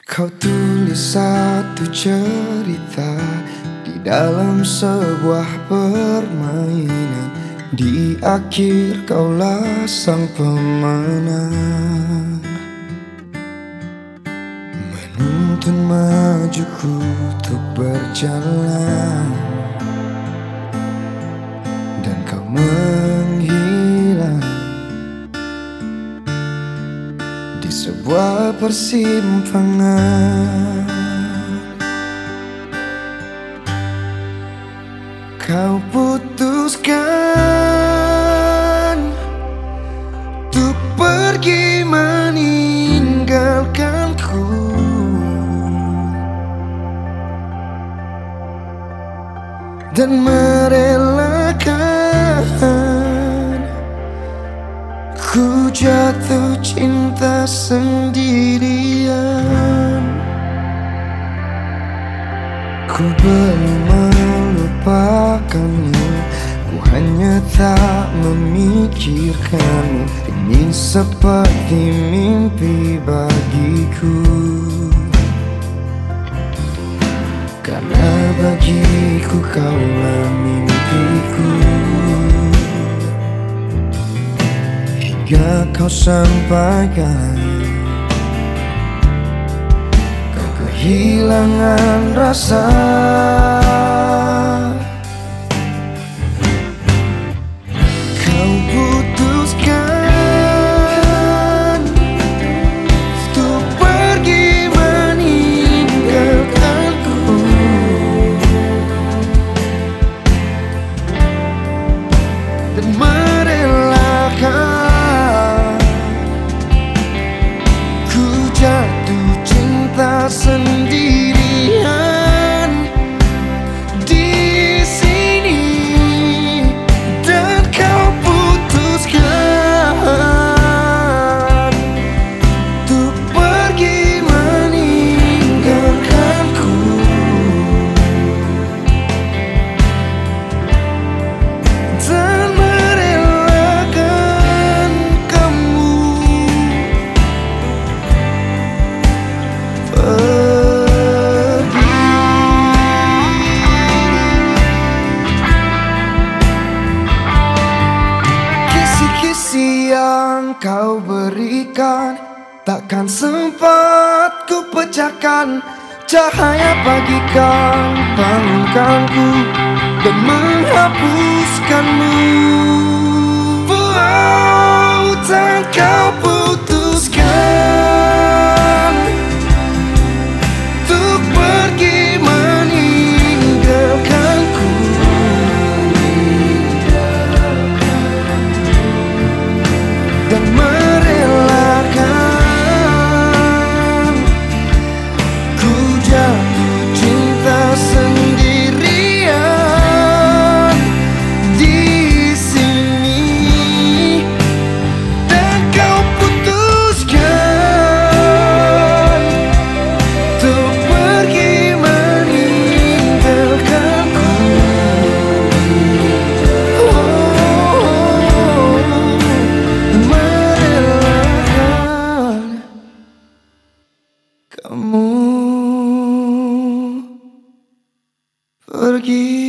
Kau tulis satu cerita di dalam sebuah permainan. Di akhir kaulah sang pemenang, menuntun majuku untuk berjalan, dan kau menghilang di sebuah persimpangan. Kau putuskan untuk pergi meninggalkanku, dan merelakan ku jatuh cinta sendirian. Ku belum melupakanmu, ku hanya tak memikirkanmu. Ini seperti mimpi bagiku, karena bagiku kaulah mimpiku. Hingga kau sampaikan kau kehilangan rasa. Kau putuskan untuk pergi meninggalkanku, dan merelakan ku jatuh cinta sendirian di sini. Dan kau putuskan untuk pergi meninggalkanku, dan merelakan kamu yang kau berikan takkan sempat ku pecahkan. Cahaya bagikan bangunkanku dan menghapuskanmu. Wow, tak kau putuskan untuk pergi meninggalkanku, dan merelakan ku jatuh cinta sendirian di sini. Dan kau putuskan untuk pergi meninggalkanku. Kamu pergi.